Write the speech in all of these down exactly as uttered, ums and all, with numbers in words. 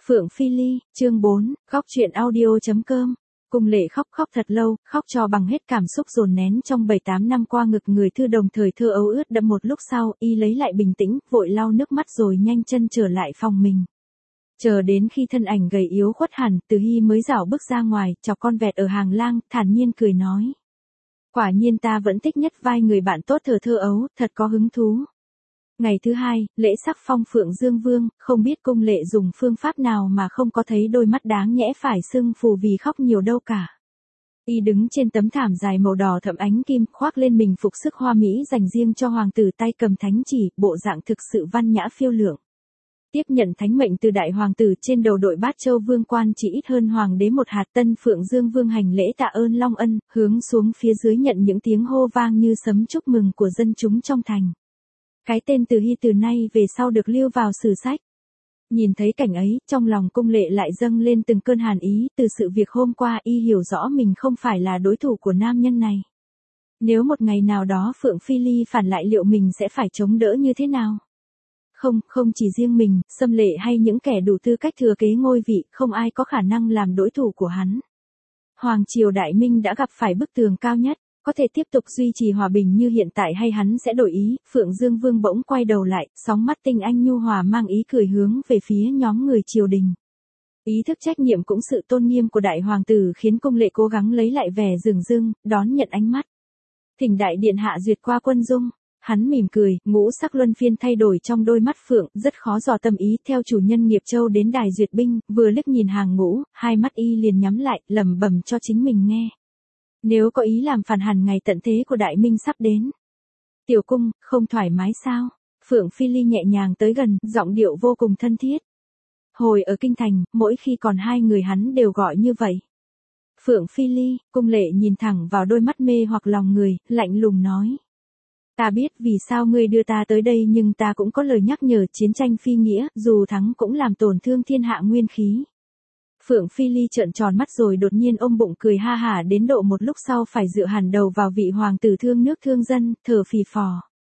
Phượng Phi Ly, chương bốn, khóc chuyện audio chấm com. Cung Lệ khóc khóc thật lâu, khóc cho bằng hết cảm xúc dồn nén trong bảy tám năm qua ngực người thư đồng thời thơ ấu ướt đẫm. Một lúc sau, y lấy lại bình tĩnh, vội lau nước mắt rồi nhanh chân trở lại phòng mình. Chờ đến khi thân ảnh gầy yếu khuất hẳn, Từ Hy mới dạo bước ra ngoài, chọc con vẹt ở hàng lang, thản nhiên cười nói. Quả nhiên ta vẫn thích nhất vai người bạn tốt thờ thơ ấu, thật có hứng thú. Ngày thứ hai, lễ sắc phong Phượng Dương Vương, không biết Cung Lệ dùng phương pháp nào mà không có thấy đôi mắt đáng nhẽ phải sưng phù vì khóc nhiều đâu cả. Y đứng trên tấm thảm dài màu đỏ thẫm ánh kim, khoác lên mình phục sức hoa mỹ dành riêng cho hoàng tử, tay cầm thánh chỉ, bộ dạng thực sự văn nhã phiêu lượng. Tiếp nhận thánh mệnh từ đại hoàng tử, trên đầu đội bát châu vương quan chỉ ít hơn hoàng đế một hạt. Tân Phượng Dương Vương hành lễ tạ ơn long ân, hướng xuống phía dưới nhận những tiếng hô vang như sấm chúc mừng của dân chúng trong thành. Cái tên Từ Hy từ nay về sau được lưu vào sử sách. Nhìn thấy cảnh ấy, trong lòng Cung Lệ lại dâng lên từng cơn hàn ý. Từ sự việc hôm qua, y hiểu rõ mình không phải là đối thủ của nam nhân này. Nếu một ngày nào đó Phượng Phi Ly phản lại, liệu mình sẽ phải chống đỡ như thế nào? Không, không chỉ riêng mình, Sâm Lệ hay những kẻ đủ tư cách thừa kế ngôi vị, không ai có khả năng làm đối thủ của hắn. Hoàng triều Đại Minh đã gặp phải bức tường cao nhất. Có thể tiếp tục duy trì hòa bình như hiện tại hay hắn sẽ đổi ý? Phượng Dương Vương bỗng quay đầu lại, sóng mắt tinh anh nhu hòa mang ý cười hướng về phía nhóm người triều đình. Ý thức trách nhiệm cũng sự tôn nghiêm của đại hoàng tử khiến Cung Lệ cố gắng lấy lại vẻ dửng dưng, đón nhận ánh mắt. Thỉnh đại điện hạ duyệt qua quân dung. Hắn mỉm cười, ngũ sắc luân phiên thay đổi trong đôi mắt Phượng, rất khó dò tâm ý. Theo chủ nhân Nghiệp Châu đến đài duyệt binh, vừa liếc nhìn hàng ngũ, hai mắt y liền nhắm lại, lẩm bẩm cho chính mình nghe. Nếu có ý làm phản, hẳn ngày tận thế của Đại Minh sắp đến. Tiểu cung, không thoải mái sao? Phượng Phi Ly nhẹ nhàng tới gần, giọng điệu vô cùng thân thiết. Hồi ở kinh thành, mỗi khi còn hai người hắn đều gọi như vậy. Phượng Phi Ly, Cung Lệ nhìn thẳng vào đôi mắt mê hoặc lòng người, lạnh lùng nói. Ta biết vì sao ngươi đưa ta tới đây, nhưng ta cũng có lời nhắc nhở, chiến tranh phi nghĩa, dù thắng cũng làm tổn thương thiên hạ nguyên khí. Phượng Phi Ly trợn tròn mắt rồi đột nhiên ôm bụng cười ha hả, đến độ một lúc sau phải dựa hẳn đầu vào vị hoàng tử thương nước thương dân, thở phì phò.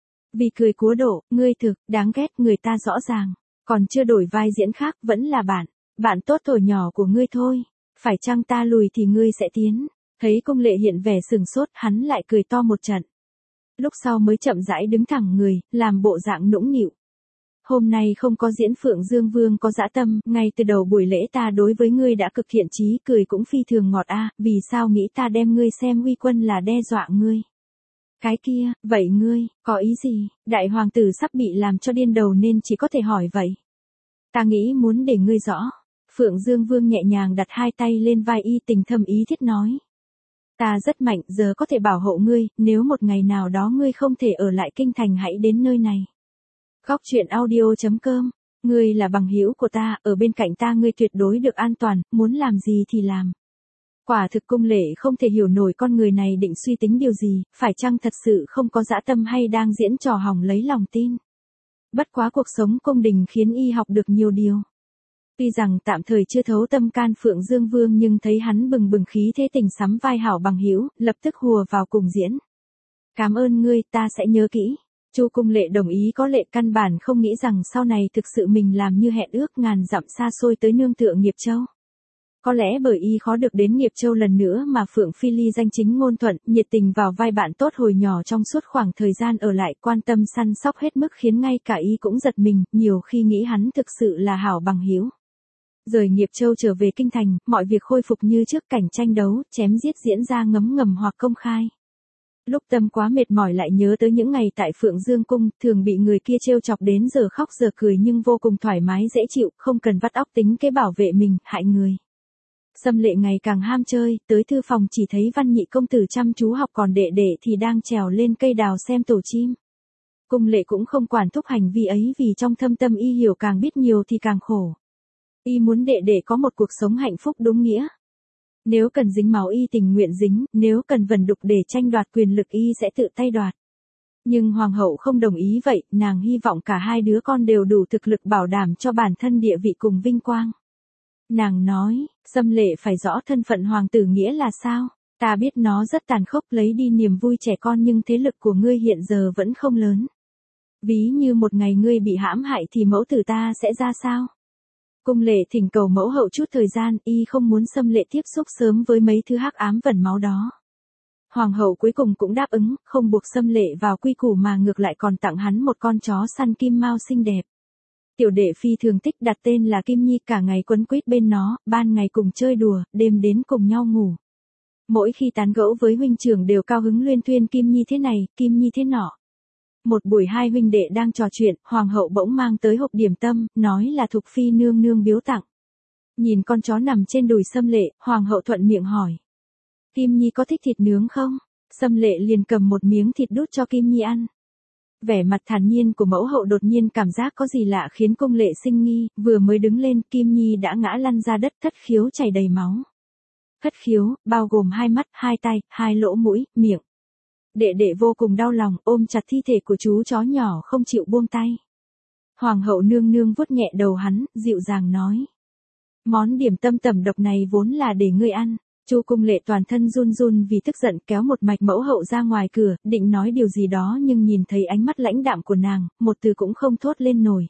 Vì cười cúa độ, ngươi thực, đáng ghét, người ta rõ ràng, còn chưa đổi vai diễn khác, vẫn là bạn, bạn tốt thổi nhỏ của ngươi thôi. Phải chăng ta lùi thì ngươi sẽ tiến? Thấy Cung Lệ hiện vẻ sừng sốt, hắn lại cười to một trận. Lúc sau mới chậm rãi đứng thẳng người, làm bộ dạng nũng nịu. Hôm nay không có diễn Phượng Dương Vương có dã tâm, ngay từ đầu buổi lễ ta đối với ngươi đã cực thiện chí, cười cũng phi thường ngọt a, vì sao nghĩ ta đem ngươi xem uy quân là đe dọa ngươi? Cái kia, vậy ngươi, có ý gì? Đại hoàng tử sắp bị làm cho điên đầu nên chỉ có thể hỏi vậy. Ta nghĩ muốn để ngươi rõ. Phượng Dương Vương nhẹ nhàng đặt hai tay lên vai y, tình thâm ý thiết nói. Ta rất mạnh, giờ có thể bảo hộ ngươi, nếu một ngày nào đó ngươi không thể ở lại kinh thành hãy đến nơi này. Khóc chuyện audio chấm com. Ngươi là bằng hữu của ta, ở bên cạnh ta ngươi tuyệt đối được an toàn, muốn làm gì thì làm. Quả thực Cung Lệ không thể hiểu nổi con người này định suy tính điều gì, phải chăng thật sự không có dã tâm hay đang diễn trò hòng lấy lòng tin. Bất quá cuộc sống cung đình khiến y học được nhiều điều. Tuy rằng tạm thời chưa thấu tâm can Phượng Dương Vương, nhưng thấy hắn bừng bừng khí thế tình sắm vai hảo bằng hữu, lập tức hùa vào cùng diễn. Cảm ơn ngươi, ta sẽ nhớ kỹ. Chu Cung Lệ đồng ý, có lệ căn bản không nghĩ rằng sau này thực sự mình làm như hẹn ước, ngàn dặm xa xôi tới nương tựa Nghiệp Châu. Có lẽ bởi y khó được đến Nghiệp Châu lần nữa mà Phượng Phi Ly danh chính ngôn thuận, nhiệt tình vào vai bạn tốt hồi nhỏ trong suốt khoảng thời gian ở lại, quan tâm săn sóc hết mức khiến ngay cả y cũng giật mình, nhiều khi nghĩ hắn thực sự là hảo bằng hữu. Rời Nghiệp Châu trở về kinh thành, mọi việc khôi phục như trước, cảnh tranh đấu, chém giết diễn ra ngấm ngầm hoặc công khai. Lúc tâm quá mệt mỏi lại nhớ tới những ngày tại Phượng Dương Cung, thường bị người kia trêu chọc đến giờ khóc giờ cười nhưng vô cùng thoải mái dễ chịu, không cần vắt óc tính kế bảo vệ mình, hại người. Sâm Lệ ngày càng ham chơi, tới thư phòng chỉ thấy Văn Nhị công tử chăm chú học, còn đệ đệ thì đang trèo lên cây đào xem tổ chim. Cung Lệ cũng không quản thúc hành vi ấy, vì trong thâm tâm y hiểu càng biết nhiều thì càng khổ. Y muốn đệ đệ có một cuộc sống hạnh phúc đúng nghĩa. Nếu cần dính máu y tình nguyện dính, nếu cần vần đục để tranh đoạt quyền lực y sẽ tự tay đoạt. Nhưng hoàng hậu không đồng ý vậy, nàng hy vọng cả hai đứa con đều đủ thực lực bảo đảm cho bản thân địa vị cùng vinh quang. Nàng nói, Sâm Lệ phải rõ thân phận hoàng tử nghĩa là sao, ta biết nó rất tàn khốc, lấy đi niềm vui trẻ con, nhưng thế lực của ngươi hiện giờ vẫn không lớn. Ví như một ngày ngươi bị hãm hại thì mẫu tử ta sẽ ra sao? Cung Lệ thỉnh cầu mẫu hậu chút thời gian, y không muốn xâm lệ tiếp xúc sớm với mấy thứ hắc ám vẩn máu đó. Hoàng hậu cuối cùng cũng đáp ứng, không buộc xâm lệ vào quy củ mà ngược lại còn tặng hắn một con chó săn kim mao xinh đẹp. Tiểu đệ phi thường thích, đặt tên là Kim Nhi, cả ngày quấn quýt bên nó, ban ngày cùng chơi đùa, đêm đến cùng nhau ngủ. Mỗi khi tán gẫu với huynh trưởng đều cao hứng luyên thuyên Kim Nhi thế này, Kim Nhi thế nọ. Một buổi hai huynh đệ đang trò chuyện, hoàng hậu bỗng mang tới hộp điểm tâm, nói là Thục Phi nương nương biếu tặng. Nhìn con chó nằm trên đùi Xâm Lệ, hoàng hậu thuận miệng hỏi. Kim Nhi có thích thịt nướng không? Xâm Lệ liền cầm một miếng thịt đút cho Kim Nhi ăn. Vẻ mặt thản nhiên của mẫu hậu đột nhiên cảm giác có gì lạ khiến Cung Lệ sinh nghi, vừa mới đứng lên Kim Nhi đã ngã lăn ra đất, thất khiếu chảy đầy máu. Thất khiếu, bao gồm hai mắt, hai tay, hai lỗ mũi, miệng. Đệ đệ vô cùng đau lòng, ôm chặt thi thể của chú chó nhỏ không chịu buông tay. Hoàng hậu nương nương vuốt nhẹ đầu hắn, dịu dàng nói. Món điểm tâm tẩm độc này vốn là để ngươi ăn. Chu Cung Lệ toàn thân run run vì tức giận, kéo một mạch mẫu hậu ra ngoài cửa, định nói điều gì đó nhưng nhìn thấy ánh mắt lãnh đạm của nàng, một từ cũng không thốt lên nổi.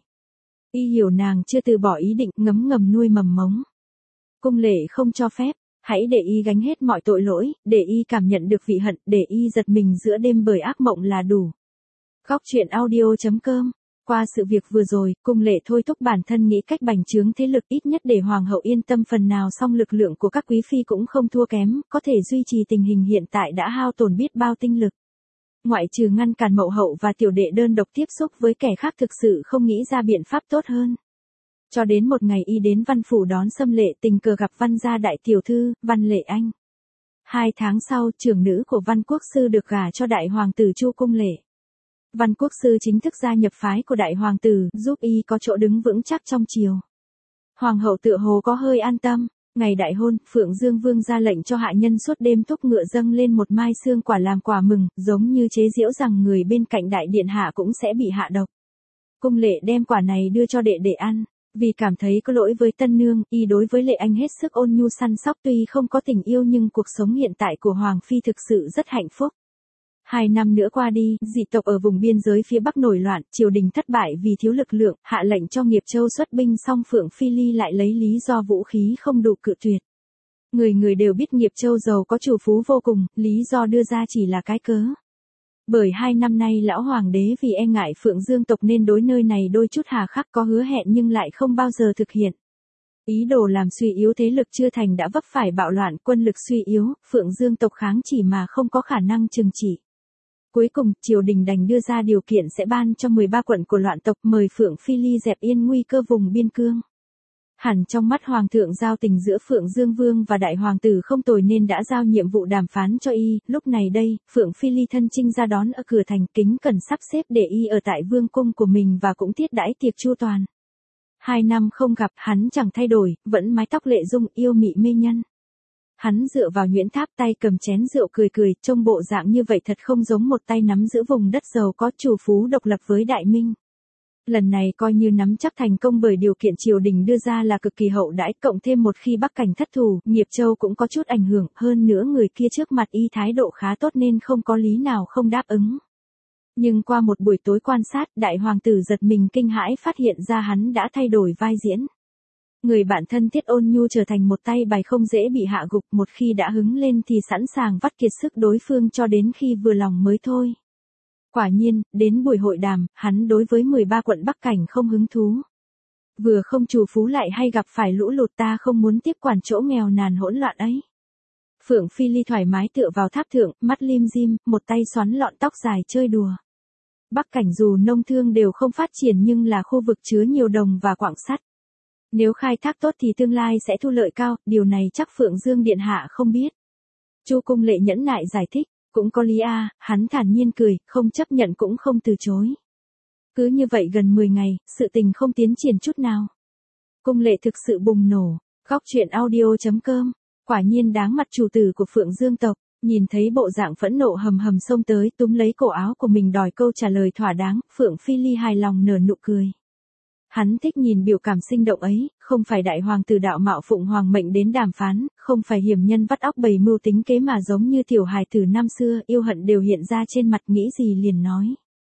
Y hiểu nàng chưa từ bỏ ý định, ngấm ngầm nuôi mầm mống. Cung Lệ không cho phép, hãy để y gánh hết mọi tội lỗi, để y cảm nhận được vị hận, để y giật mình giữa đêm bởi ác mộng là đủ. Góc truyện audio chấm com. Qua sự việc vừa rồi, Cung Lệ thôi thúc bản thân nghĩ cách bành trướng thế lực, ít nhất để hoàng hậu yên tâm phần nào, song lực lượng của các quý phi cũng không thua kém, có thể duy trì tình hình hiện tại đã hao tổn biết bao tinh lực. Ngoại trừ ngăn cản mẫu hậu và tiểu đệ đơn độc tiếp xúc với kẻ khác, thực sự không nghĩ ra biện pháp tốt hơn. Cho đến một ngày y đến văn phủ đón Xâm Lệ, tình cờ gặp Văn gia đại tiểu thư, Văn Lệ Anh. Hai tháng sau, trưởng nữ của Văn Quốc sư được gả cho đại hoàng tử Chu Cung Lệ. Văn Quốc sư chính thức gia nhập phái của đại hoàng tử, giúp y có chỗ đứng vững chắc trong triều. Hoàng hậu tựa hồ có hơi an tâm, ngày đại hôn, Phượng Dương Vương ra lệnh cho hạ nhân suốt đêm thúc ngựa dâng lên một mai xương quả làm quà mừng, giống như chế giễu rằng người bên cạnh đại điện hạ cũng sẽ bị hạ độc. Cung Lệ đem quả này đưa cho đệ đệ ăn, vì cảm thấy có lỗi với tân nương, y đối với Lệ Anh hết sức ôn nhu săn sóc, tuy không có tình yêu nhưng cuộc sống hiện tại của hoàng phi thực sự rất hạnh phúc. Hai năm nữa qua đi, dị tộc ở vùng biên giới phía Bắc nổi loạn, triều đình thất bại vì thiếu lực lượng, hạ lệnh cho Nghiệp Châu xuất binh, song Phượng Phi Ly lại lấy lý do vũ khí không đủ cự tuyệt. Người người đều biết Nghiệp Châu giàu có chủ phú vô cùng, lý do đưa ra chỉ là cái cớ. Bởi hai năm nay lão hoàng đế vì e ngại Phượng Dương tộc nên đối nơi này đôi chút hà khắc, có hứa hẹn nhưng lại không bao giờ thực hiện. Ý đồ làm suy yếu thế lực chưa thành đã vấp phải bạo loạn, quân lực suy yếu, Phượng Dương tộc kháng chỉ mà không có khả năng trừng trị. Cuối cùng, triều đình đành đưa ra điều kiện sẽ ban cho mười ba quận của loạn tộc, mời Phượng Phi Ly dẹp yên nguy cơ vùng biên cương. Hẳn trong mắt hoàng thượng giao tình giữa Phượng Dương Vương và đại hoàng tử không tồi nên đã giao nhiệm vụ đàm phán cho y, lúc này đây, Phượng Phi Ly thân chinh ra đón ở cửa thành, kính cẩn sắp xếp để y ở tại vương cung của mình và cũng thiết đãi tiệc chu toàn. Hai năm không gặp, hắn chẳng thay đổi, vẫn mái tóc lệ dung, yêu mị mê nhân. Hắn dựa vào nhuyễn tháp, tay cầm chén rượu cười cười, trông bộ dạng như vậy thật không giống một tay nắm giữ vùng đất giàu có chủ phú độc lập với đại minh. Lần này coi như nắm chắc thành công bởi điều kiện triều đình đưa ra là cực kỳ hậu đãi, cộng thêm một khi Bắc cảnh thất thủ, Nghiệp Châu cũng có chút ảnh hưởng, hơn nữa người kia trước mặt y thái độ khá tốt nên không có lý nào không đáp ứng. Nhưng qua một buổi tối quan sát, đại hoàng tử giật mình kinh hãi phát hiện ra hắn đã thay đổi vai diễn. Người bạn thân thiết ôn nhu trở thành một tay bài không dễ bị hạ gục, một khi đã hứng lên thì sẵn sàng vắt kiệt sức đối phương cho đến khi vừa lòng mới thôi. Quả nhiên, đến buổi hội đàm, hắn đối với mười ba quận Bắc cảnh không hứng thú. Vừa không chủ phú lại hay gặp phải lũ lụt, ta không muốn tiếp quản chỗ nghèo nàn hỗn loạn ấy. Phượng Phi Ly thoải mái tựa vào tháp thượng, mắt lim dim, một tay xoắn lọn tóc dài chơi đùa. Bắc cảnh dù nông thương đều không phát triển nhưng là khu vực chứa nhiều đồng và quặng sắt. Nếu khai thác tốt thì tương lai sẽ thu lợi cao, điều này chắc Phượng Dương điện hạ không biết. Chu Cung Lệ nhẫn nại giải thích, cũng có lý a, hắn thản nhiên cười, không chấp nhận cũng không từ chối. Cứ như vậy gần mười ngày, sự tình không tiến triển chút nào. Cung Lệ thực sự bùng nổ, góc truyện audio chấm com, quả nhiên đáng mặt chủ tử của Phượng Dương tộc, nhìn thấy bộ dạng phẫn nộ hầm hầm xông tới túm lấy cổ áo của mình đòi câu trả lời thỏa đáng, Phượng Phi Ly hài lòng nở nụ cười. Hắn thích nhìn biểu cảm sinh động ấy, không phải đại hoàng tử đạo mạo phụng hoàng mệnh đến đàm phán, không phải hiểm nhân vắt óc bày mưu tính kế mà giống như tiểu hài tử năm xưa, yêu hận đều hiện ra trên mặt, nghĩ gì liền nói.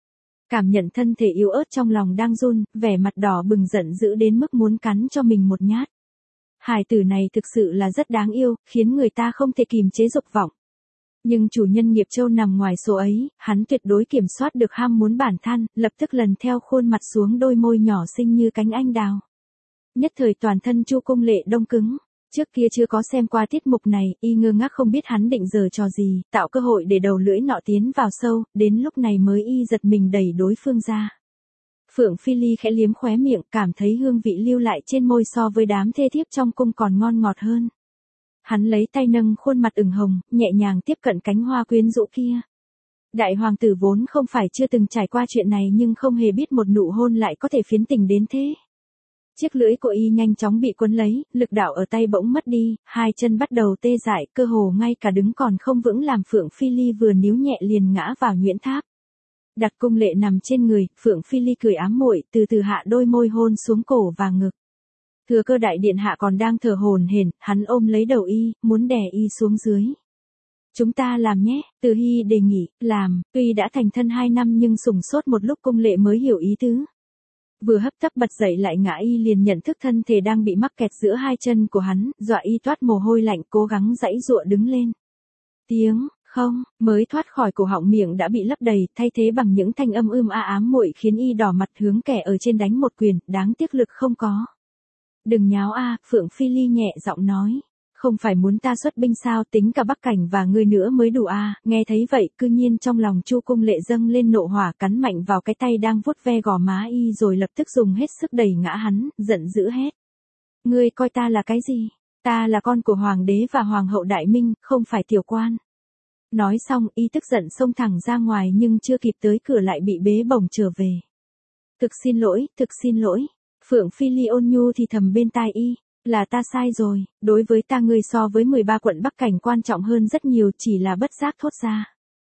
Cảm nhận thân thể yếu ớt trong lòng đang run, vẻ mặt đỏ bừng giận dữ đến mức muốn cắn cho mình một nhát. Hài tử này thực sự là rất đáng yêu, khiến người ta không thể kìm chế dục vọng. Nhưng chủ nhân nghiệp châu nằm ngoài số ấy, hắn tuyệt đối kiểm soát được ham muốn bản thân, lập tức lần theo khuôn mặt xuống đôi môi nhỏ xinh như cánh anh đào. Nhất thời toàn thân Chu Cung Lệ đông cứng. Trước kia chưa có xem qua tiết mục này, y ngơ ngác không biết hắn định giở trò gì, tạo cơ hội để đầu lưỡi nọ tiến vào sâu, đến lúc này mới y giật mình đẩy đối phương ra. Phượng Phi Ly khẽ liếm khóe miệng, cảm thấy hương vị lưu lại trên môi so với đám thê thiếp trong cung còn ngon ngọt hơn. Hắn lấy tay nâng khuôn mặt ửng hồng, nhẹ nhàng tiếp cận cánh hoa quyến rũ kia. Đại hoàng tử vốn không phải chưa từng trải qua chuyện này nhưng không hề biết một nụ hôn lại có thể phiến tình đến thế. Chiếc lưỡi của y nhanh chóng bị cuốn lấy, lực đạo ở tay bỗng mất đi, hai chân bắt đầu tê dại, cơ hồ ngay cả đứng còn không vững làm Phượng Phi Ly vừa níu nhẹ liền ngã vào nhuyễn tháp. Đặt Cung Lệ nằm trên người, Phượng Phi Ly cười ám muội, từ từ hạ đôi môi hôn xuống cổ và ngực. Thừa Cơ đại điện hạ còn đang thở hổn hển, hắn ôm lấy đầu y, muốn đè y xuống dưới. Chúng ta làm nhé, Từ Hy đề nghị, làm, tuy đã thành thân hai năm nhưng sủng sốt một lúc Cung Lệ mới hiểu ý tứ. Vừa hấp tấp bật dậy lại ngã y liền nhận thức thân thể đang bị mắc kẹt giữa hai chân của hắn, dọa y toát mồ hôi lạnh cố gắng giãy giụa đứng lên. Tiếng, không, mới thoát khỏi cổ họng miệng đã bị lấp đầy, thay thế bằng những thanh âm ưm a ám muội khiến y đỏ mặt hướng kẻ ở trên đánh một quyền, đáng tiếc lực không có. Đừng nháo a, Phượng Phi Ly nhẹ giọng nói. Không phải muốn ta xuất binh sao, tính cả Bắc Cảnh và ngươi nữa mới đủ a. Nghe thấy vậy, cư nhiên trong lòng Chu Cung Lệ dâng lên nộ hỏa, cắn mạnh vào cái tay đang vuốt ve gò má y rồi lập tức dùng hết sức đẩy ngã hắn, giận dữ hét. Ngươi coi ta là cái gì? Ta là con của hoàng đế và hoàng hậu Đại Minh, không phải tiểu quan. Nói xong y tức giận xông thẳng ra ngoài nhưng chưa kịp tới cửa lại bị bế bổng trở về. Thực xin lỗi, thực xin lỗi. Phượng Phi Ly ôn nhu thì thầm bên tai y. Là ta sai rồi, đối với ta ngươi so với mười ba quận Bắc Cảnh quan trọng hơn rất nhiều, chỉ là bất giác thốt ra.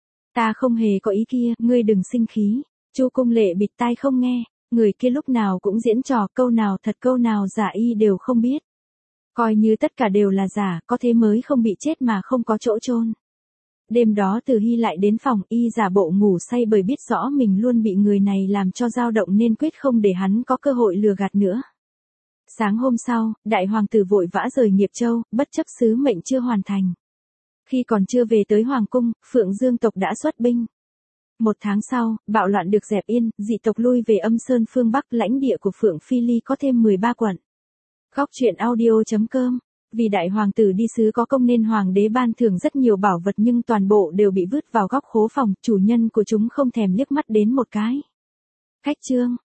Ta không hề có ý kia, ngươi đừng sinh khí. Chu Cung Lệ bịt tai không nghe, người kia lúc nào cũng diễn trò, câu nào thật câu nào giả y đều không biết. Coi như tất cả đều là giả, có thế mới không bị chết mà không có chỗ chôn. Đêm đó Từ Hy lại đến phòng, y giả bộ ngủ say bởi biết rõ mình luôn bị người này làm cho dao động nên quyết không để hắn có cơ hội lừa gạt nữa. Sáng hôm sau, đại hoàng tử vội vã rời Nghiệp Châu, bất chấp sứ mệnh chưa hoàn thành. Khi còn chưa về tới hoàng cung, Phượng Dương tộc đã xuất binh. Một tháng sau, bạo loạn được dẹp yên, dị tộc lui về Âm Sơn phương Bắc, lãnh địa của Phượng Phi Ly có thêm mười ba quận. Góc truyện audio chấm com. Vì đại hoàng tử đi sứ có công nên hoàng đế ban thưởng rất nhiều bảo vật nhưng toàn bộ đều bị vứt vào góc khố phòng, chủ nhân của chúng không thèm liếc mắt đến một cái. Khách chương.